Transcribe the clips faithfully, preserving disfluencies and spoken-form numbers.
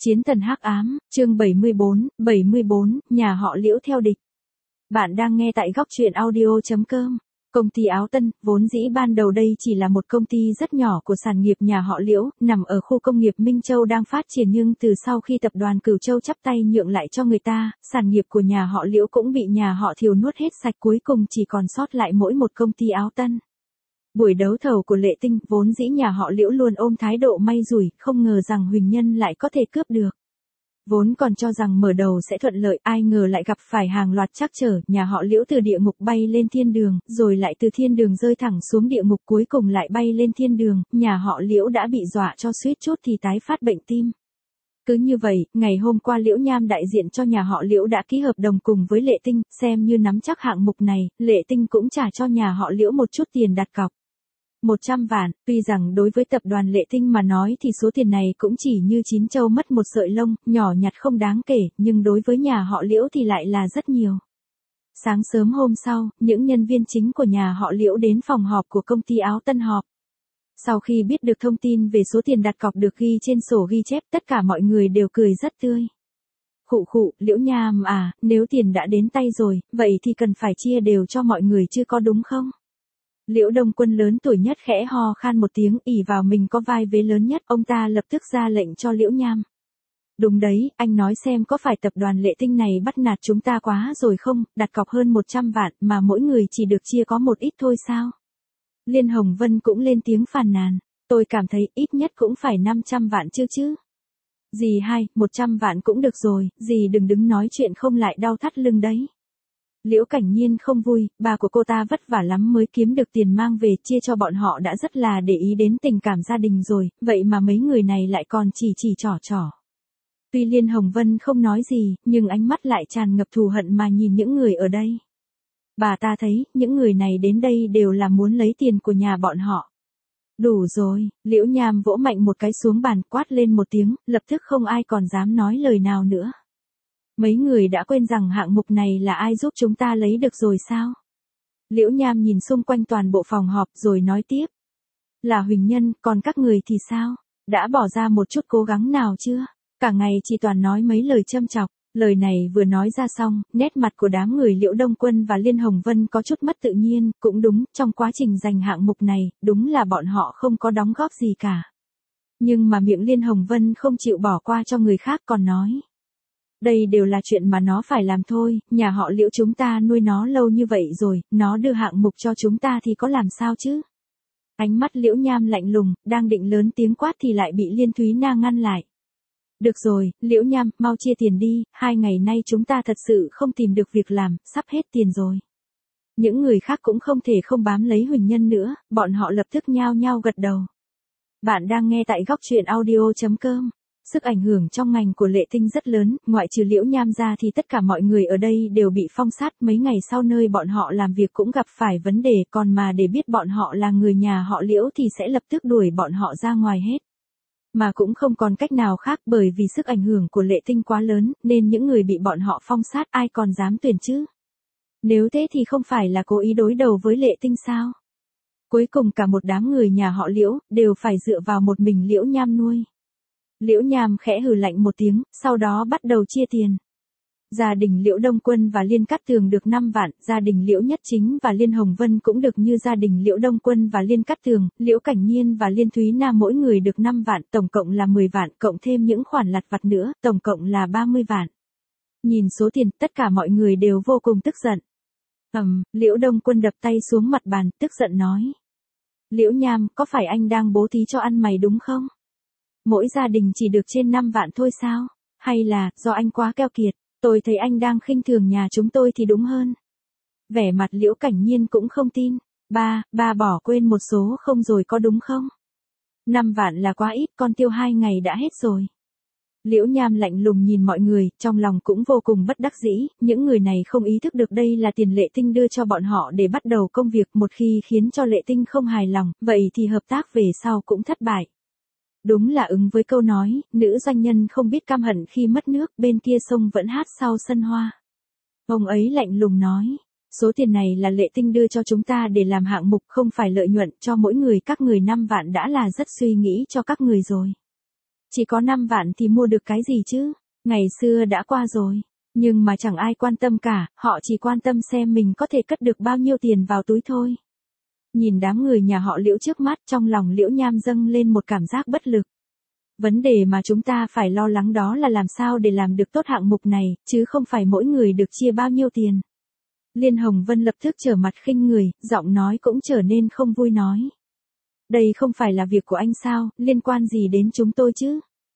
Chiến thần hắc ám, chương bảy mươi bốn, bảy mươi bốn, nhà họ Liễu theo địch. Bạn đang nghe tại góc truyện audio chấm com. Công ty Áo Tân, vốn dĩ ban đầu đây chỉ là một công ty rất nhỏ của sản nghiệp nhà họ Liễu, nằm ở khu công nghiệp Minh Châu đang phát triển, nhưng từ sau khi tập đoàn Cửu Châu chắp tay nhượng lại cho người ta, sản nghiệp của nhà họ Liễu cũng bị nhà họ Thiều nuốt hết sạch, cuối cùng chỉ còn sót lại mỗi một công ty Áo Tân. Buổi đấu thầu của Lệ Tinh, vốn dĩ nhà họ Liễu luôn ôm thái độ may rủi, không ngờ rằng Huỳnh Nhân lại có thể cướp được. Vốn còn cho rằng mở đầu sẽ thuận lợi, ai ngờ lại gặp phải hàng loạt trắc trở, nhà họ Liễu từ địa ngục bay lên thiên đường, rồi lại từ thiên đường rơi thẳng xuống địa ngục, cuối cùng lại bay lên thiên đường, nhà họ Liễu đã bị dọa cho suýt chút thì tái phát bệnh tim. Cứ như vậy, ngày hôm qua Liễu Nham đại diện cho nhà họ Liễu đã ký hợp đồng cùng với Lệ Tinh, xem như nắm chắc hạng mục này, Lệ Tinh cũng trả cho nhà họ Liễu một chút tiền đặt cọc. một trăm vạn, tuy rằng đối với tập đoàn Lệ Tinh mà nói thì số tiền này cũng chỉ như chín trâu mất một sợi lông, nhỏ nhặt không đáng kể, nhưng đối với nhà họ Liễu thì lại là rất nhiều. Sáng sớm hôm sau, những nhân viên chính của nhà họ Liễu đến phòng họp của công ty Áo Tân họp. Sau khi biết được thông tin về số tiền đặt cọc được ghi trên sổ ghi chép, tất cả mọi người đều cười rất tươi. Khụ khụ, Liễu Nham à, nếu tiền đã đến tay rồi, vậy thì cần phải chia đều cho mọi người chứ có đúng không? Liễu Đông Quân lớn tuổi nhất khẽ ho khan một tiếng, ỷ vào mình có vai vế lớn nhất, ông ta lập tức ra lệnh cho Liễu Nham. Đúng đấy, anh nói xem có phải tập đoàn Lệ Tinh này bắt nạt chúng ta quá rồi không, đặt cọc hơn một trăm vạn mà mỗi người chỉ được chia có một ít thôi sao? Liên Hồng Vân cũng lên tiếng phàn nàn, tôi cảm thấy ít nhất cũng phải năm trăm vạn chứ chứ. Dì hai, một trăm vạn cũng được rồi, dì đừng đứng nói chuyện không lại đau thắt lưng đấy. Liễu Cảnh Nhiên không vui, bà của cô ta vất vả lắm mới kiếm được tiền mang về, chia cho bọn họ đã rất là để ý đến tình cảm gia đình rồi, vậy mà mấy người này lại còn chỉ chỉ trỏ trỏ. Tuy Liên Hồng Vân không nói gì, nhưng ánh mắt lại tràn ngập thù hận mà nhìn những người ở đây. Bà ta thấy, những người này đến đây đều là muốn lấy tiền của nhà bọn họ. Đủ rồi, Liễu Nham vỗ mạnh một cái xuống bàn, quát lên một tiếng, lập tức không ai còn dám nói lời nào nữa. Mấy người đã quên rằng hạng mục này là ai giúp chúng ta lấy được rồi sao? Liễu Nham nhìn xung quanh toàn bộ phòng họp rồi nói tiếp. Là Huỳnh Nhân, còn các người thì sao? Đã bỏ ra một chút cố gắng nào chưa? Cả ngày chỉ toàn nói mấy lời châm chọc. Lời này vừa nói ra xong, nét mặt của đám người Liễu Đông Quân và Liên Hồng Vân có chút mất tự nhiên, cũng đúng, trong quá trình giành hạng mục này, đúng là bọn họ không có đóng góp gì cả. Nhưng mà miệng Liên Hồng Vân không chịu bỏ qua cho người khác, còn nói. Đây đều là chuyện mà nó phải làm thôi, nhà họ Liễu chúng ta nuôi nó lâu như vậy rồi, nó đưa hạng mục cho chúng ta thì có làm sao chứ? Ánh mắt Liễu Nham lạnh lùng, đang định lớn tiếng quát thì lại bị Liên Thúy Na ngăn lại. Được rồi, Liễu Nham, mau chia tiền đi, hai ngày nay chúng ta thật sự không tìm được việc làm, sắp hết tiền rồi. Những người khác cũng không thể không bám lấy Huỳnh Nhân nữa, bọn họ lập tức nhao nhao gật đầu. Bạn đang nghe tại góc truyện audio chấm com. Sức ảnh hưởng trong ngành của Lệ Tinh rất lớn, ngoại trừ Liễu Nham ra thì tất cả mọi người ở đây đều bị phong sát, mấy ngày sau nơi bọn họ làm việc cũng gặp phải vấn đề, còn mà để biết bọn họ là người nhà họ Liễu thì sẽ lập tức đuổi bọn họ ra ngoài hết. Mà cũng không còn cách nào khác, bởi vì sức ảnh hưởng của Lệ Tinh quá lớn, nên những người bị bọn họ phong sát ai còn dám tuyển chứ? Nếu thế thì không phải là cố ý đối đầu với Lệ Tinh sao? Cuối cùng cả một đám người nhà họ Liễu, đều phải dựa vào một mình Liễu Nham nuôi. Liễu Nham khẽ hừ lạnh một tiếng, sau đó bắt đầu chia tiền. Gia đình Liễu Đông Quân và Liên Cát Tường được năm vạn, gia đình Liễu Nhất Chính và Liên Hồng Vân cũng được như gia đình Liễu Đông Quân và Liên Cát Tường, Liễu Cảnh Nhiên và Liên Thúy Na mỗi người được năm vạn, tổng cộng là mười vạn, cộng thêm những khoản lặt vặt nữa, tổng cộng là ba mươi vạn. Nhìn số tiền, tất cả mọi người đều vô cùng tức giận. Ầm, um, Liễu Đông Quân đập tay xuống mặt bàn, tức giận nói. Liễu Nham, có phải anh đang bố thí cho ăn mày đúng không? Mỗi gia đình chỉ được trên năm vạn thôi sao? Hay là, do anh quá keo kiệt, tôi thấy anh đang khinh thường nhà chúng tôi thì đúng hơn. Vẻ mặt Liễu Cảnh Nhiên cũng không tin. Ba, ba bỏ quên một số không rồi có đúng không? Năm vạn là quá ít, con tiêu hai ngày đã hết rồi. Liễu Nham lạnh lùng nhìn mọi người, trong lòng cũng vô cùng bất đắc dĩ, những người này không ý thức được đây là tiền Lệ Tinh đưa cho bọn họ để bắt đầu công việc, một khi khiến cho Lệ Tinh không hài lòng, vậy thì hợp tác về sau cũng thất bại. Đúng là ứng với câu nói, nữ doanh nhân không biết cam hận khi mất nước, bên kia sông vẫn hát sau sân hoa. Ông ấy lạnh lùng nói, số tiền này là Lệ Tinh đưa cho chúng ta để làm hạng mục, không phải lợi nhuận, cho mỗi người các người năm vạn đã là rất suy nghĩ cho các người rồi. Chỉ có năm vạn thì mua được cái gì chứ? Ngày xưa đã qua rồi. Nhưng mà chẳng ai quan tâm cả, họ chỉ quan tâm xem mình có thể cất được bao nhiêu tiền vào túi thôi. Nhìn đám người nhà họ Liễu trước mắt, trong lòng Liễu Nham dâng lên một cảm giác bất lực. Vấn đề mà chúng ta phải lo lắng đó là làm sao để làm được tốt hạng mục này, chứ không phải mỗi người được chia bao nhiêu tiền. Liên Hồng Vân lập tức trở mặt khinh người, giọng nói cũng trở nên không vui nói. Đây không phải là việc của anh sao, liên quan gì đến chúng tôi chứ?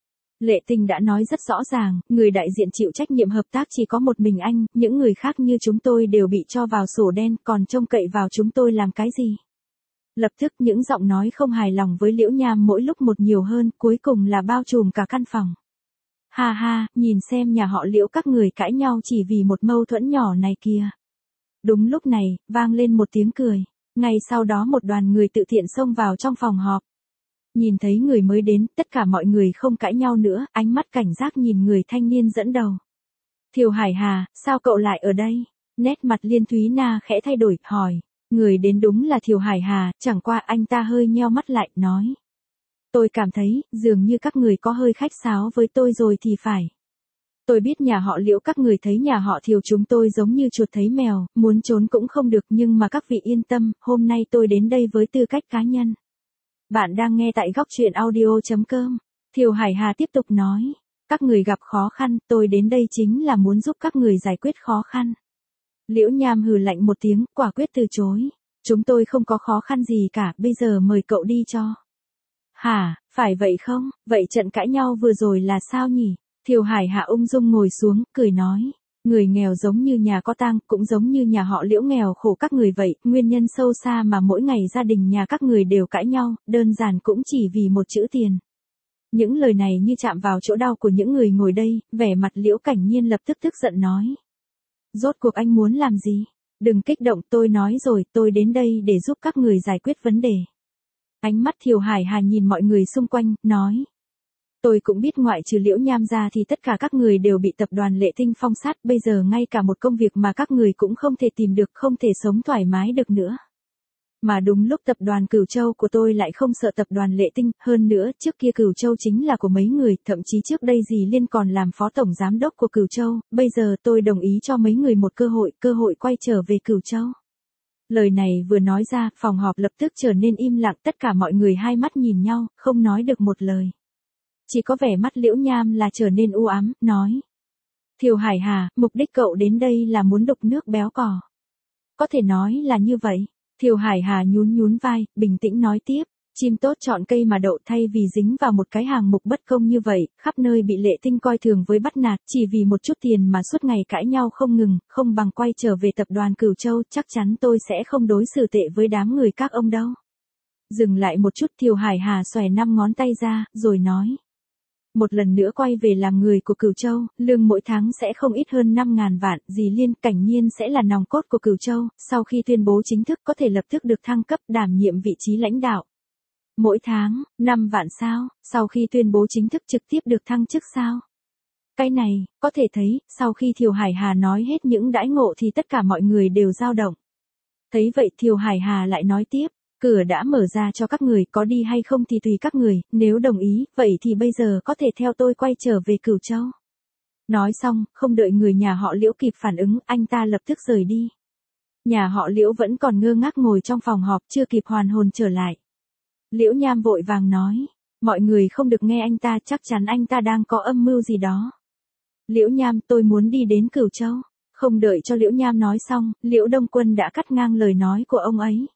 Lệ Tinh đã nói rất rõ ràng, người đại diện chịu trách nhiệm hợp tác chỉ có một mình anh, những người khác như chúng tôi đều bị cho vào sổ đen, còn trông cậy vào chúng tôi làm cái gì? Lập tức những giọng nói không hài lòng với Liễu Nham mỗi lúc một nhiều hơn, cuối cùng là bao trùm cả căn phòng. Ha ha, nhìn xem nhà họ Liễu các người cãi nhau chỉ vì một mâu thuẫn nhỏ này kìa. Đúng lúc này, vang lên một tiếng cười. Ngay sau đó một đoàn người tự tiện xông vào trong phòng họp. Nhìn thấy người mới đến, tất cả mọi người không cãi nhau nữa, ánh mắt cảnh giác nhìn người thanh niên dẫn đầu. Thiều Hải Hà, sao cậu lại ở đây? Nét mặt Liên Thúy Na khẽ thay đổi, hỏi. Người đến đúng là Thiều Hải Hà, chẳng qua anh ta hơi nheo mắt lại, nói. Tôi cảm thấy, dường như các người có hơi khách sáo với tôi rồi thì phải. Tôi biết nhà họ Liễu các người thấy nhà họ Thiều chúng tôi giống như chuột thấy mèo, muốn trốn cũng không được, nhưng mà các vị yên tâm, hôm nay tôi đến đây với tư cách cá nhân. Bạn đang nghe tại góc truyện audio chấm com. Thiều Hải Hà tiếp tục nói. Các người gặp khó khăn, tôi đến đây chính là muốn giúp các người giải quyết khó khăn. Liễu Nham hừ lạnh một tiếng, quả quyết từ chối. Chúng tôi không có khó khăn gì cả, bây giờ mời cậu đi cho. Hả, phải vậy không? Vậy trận cãi nhau vừa rồi là sao nhỉ? Thiều Hải Hà ung dung ngồi xuống, cười nói. Người nghèo giống như nhà có tang, cũng giống như nhà họ Liễu nghèo khổ các người vậy, nguyên nhân sâu xa mà mỗi ngày gia đình nhà các người đều cãi nhau, đơn giản cũng chỉ vì một chữ tiền. Những lời này như chạm vào chỗ đau của những người ngồi đây, vẻ mặt Liễu Cảnh Nhiên lập tức tức giận nói. Rốt cuộc anh muốn làm gì? Đừng kích động, tôi nói rồi, tôi đến đây để giúp các người giải quyết vấn đề. Ánh mắt Thiều Hải Hà nhìn mọi người xung quanh, nói. Tôi cũng biết ngoại trừ Liễu Nham ra thì tất cả các người đều bị tập đoàn Lệ Tinh phong sát, bây giờ ngay cả một công việc mà các người cũng không thể tìm được, không thể sống thoải mái được nữa. Mà đúng lúc tập đoàn Cửu Châu của tôi lại không sợ tập đoàn Lệ Tinh, hơn nữa, trước kia Cửu Châu chính là của mấy người, thậm chí trước đây dì Liên còn làm phó tổng giám đốc của Cửu Châu, bây giờ tôi đồng ý cho mấy người một cơ hội, cơ hội quay trở về Cửu Châu. Lời này vừa nói ra, phòng họp lập tức trở nên im lặng, tất cả mọi người hai mắt nhìn nhau, không nói được một lời. Chỉ có vẻ mắt Liễu Nham là trở nên u ám, nói. Thiều Hải Hà, mục đích cậu đến đây là muốn đục nước béo cò. Có thể nói là như vậy. Thiều Hải Hà nhún nhún vai, bình tĩnh nói tiếp. Chim tốt chọn cây mà đậu, thay vì dính vào một cái hàng mục bất công như vậy, khắp nơi bị Lệ Tinh coi thường với bắt nạt, chỉ vì một chút tiền mà suốt ngày cãi nhau không ngừng, không bằng quay trở về tập đoàn Cửu Châu, chắc chắn tôi sẽ không đối xử tệ với đám người các ông đâu. Dừng lại một chút, Thiều Hải Hà xòe năm ngón tay ra, rồi nói. Một lần nữa quay về làm người của Cửu Châu, lương mỗi tháng sẽ không ít hơn năm ngàn vạn, dì Liên Cảnh Nhiên sẽ là nòng cốt của Cửu Châu, sau khi tuyên bố chính thức có thể lập tức được thăng cấp đảm nhiệm vị trí lãnh đạo. Mỗi tháng, năm vạn sao, sau khi tuyên bố chính thức trực tiếp được thăng chức sao? Cái này, có thể thấy, sau khi Thiều Hải Hà nói hết những đãi ngộ thì tất cả mọi người đều dao động. Thấy vậy Thiều Hải Hà lại nói tiếp. Cửa đã mở ra cho các người, có đi hay không thì tùy các người, nếu đồng ý, vậy thì bây giờ có thể theo tôi quay trở về Cửu Châu. Nói xong, không đợi người nhà họ Liễu kịp phản ứng, anh ta lập tức rời đi. Nhà họ Liễu vẫn còn ngơ ngác ngồi trong phòng họp, chưa kịp hoàn hồn trở lại. Liễu Nham vội vàng nói, mọi người không được nghe anh ta, chắc chắn anh ta đang có âm mưu gì đó. Liễu Nham, tôi muốn đi đến Cửu Châu. Không đợi cho Liễu Nham nói xong, Liễu Đông Quân đã cắt ngang lời nói của ông ấy.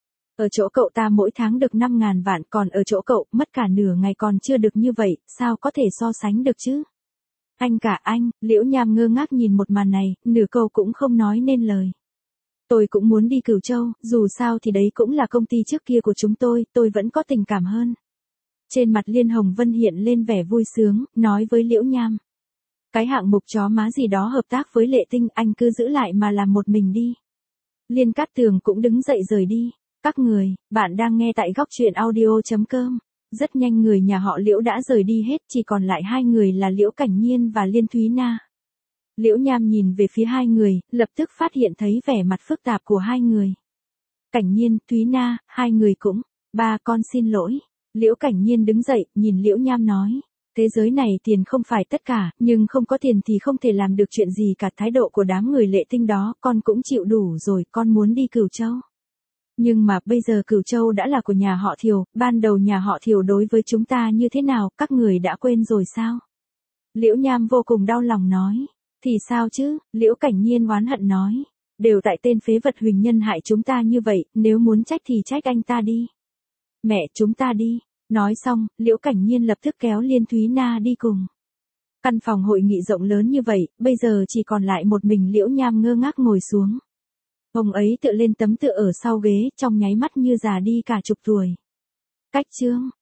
Ở chỗ cậu ta mỗi tháng được năm ngàn vạn, còn ở chỗ cậu, mất cả nửa ngày còn chưa được như vậy, sao có thể so sánh được chứ? Anh cả anh, Liễu Nham ngơ ngác nhìn một màn này, nửa câu cũng không nói nên lời. Tôi cũng muốn đi Cửu Châu, dù sao thì đấy cũng là công ty trước kia của chúng tôi, tôi vẫn có tình cảm hơn. Trên mặt Liên Hồng Vân hiện lên vẻ vui sướng, nói với Liễu Nham. Cái hạng mục chó má gì đó hợp tác với Lệ Tinh, anh cứ giữ lại mà làm một mình đi. Liên Cát Tường cũng đứng dậy rời đi. Các người, bạn đang nghe tại góc truyện audio chấm com. Rất nhanh người nhà họ Liễu đã rời đi hết, chỉ còn lại hai người là Liễu Cảnh Nhiên và Liên Thúy Na. Liễu Nham nhìn về phía hai người, lập tức phát hiện thấy vẻ mặt phức tạp của hai người. Cảnh Nhiên, Thúy Na, hai người cũng, ba con xin lỗi. Liễu Cảnh Nhiên đứng dậy, nhìn Liễu Nham nói. Thế giới này tiền không phải tất cả, nhưng không có tiền thì không thể làm được chuyện gì cả. Thái độ của đám người Lệ Tinh đó, con cũng chịu đủ rồi, con muốn đi Cửu Châu. Nhưng mà bây giờ Cửu Châu đã là của nhà họ Thiều, ban đầu nhà họ Thiều đối với chúng ta như thế nào, các người đã quên rồi sao? Liễu Nham vô cùng đau lòng nói. Thì sao chứ, Liễu Cảnh Nhiên oán hận nói. Đều tại tên phế vật Huỳnh Nhân hại chúng ta như vậy, nếu muốn trách thì trách anh ta đi. Mẹ, chúng ta đi. Nói xong, Liễu Cảnh Nhiên lập tức kéo Liên Thúy Na đi cùng. Căn phòng hội nghị rộng lớn như vậy, bây giờ chỉ còn lại một mình Liễu Nham ngơ ngác ngồi xuống. Ông ấy tựa lên tấm tựa ở sau ghế, trong nháy mắt như già đi cả chục tuổi. Cách chương